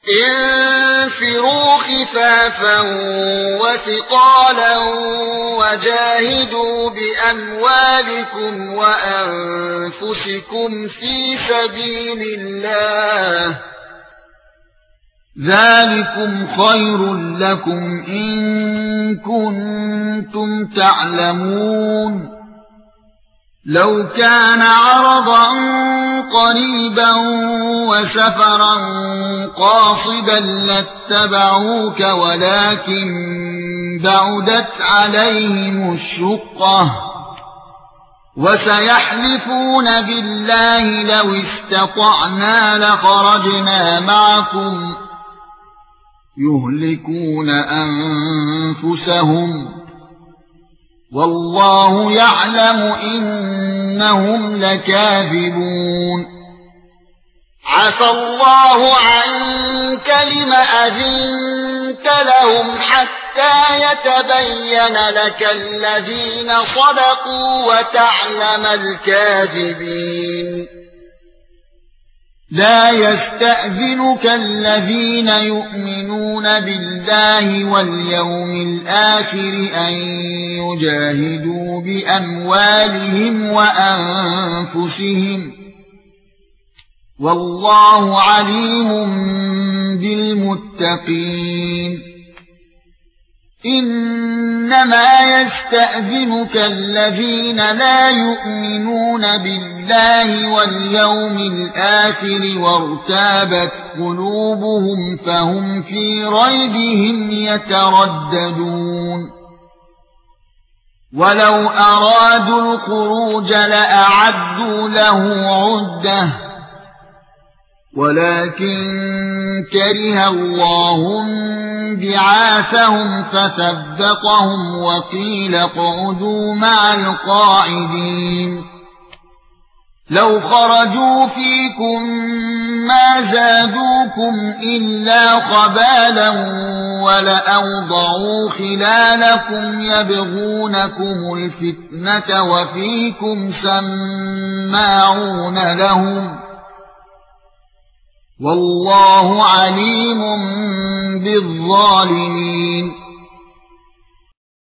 انفروا خفافا وثقالا وجاهدوا بأموالكم وأنفسكم في سبيل الله ذلكم خير لكم إن كنتم تعلمون لو كان عرضا قريبا وسفرا قاصدا لاتبعوك ولكن بعدت عليهم الشقة وسيحلفون بالله لو استطعنا لخرجنا معكم يهلكون أنفسهم والله يعلم إنهم لكاذبون عفى الله عنك لم أذنت لهم حتى يتبين لك الذين صدقوا وتعلم الكاذبين لا يستأذنك الذين يؤمنون بالله واليوم الآخر أن يجاهدوا بأموالهم وأنفسهم والله عليم بالمتقين إنما يستأذنك الذين لا يؤمنون بالله واليوم الآخر وارتابت قلوبهم فهم في ريبهم يترددون ولو أرادوا الخروج لأعدوا له عدة ولكن كره الله بعاثهم فثبطهم وقيل اقعدوا مع القاعدين لو خرجوا فيكم ما زادوكم إلا خبالا ولأوضعوا خلالكم يبغونكم الفتنة وفيكم سماعون لهم والله عليم بالظالمين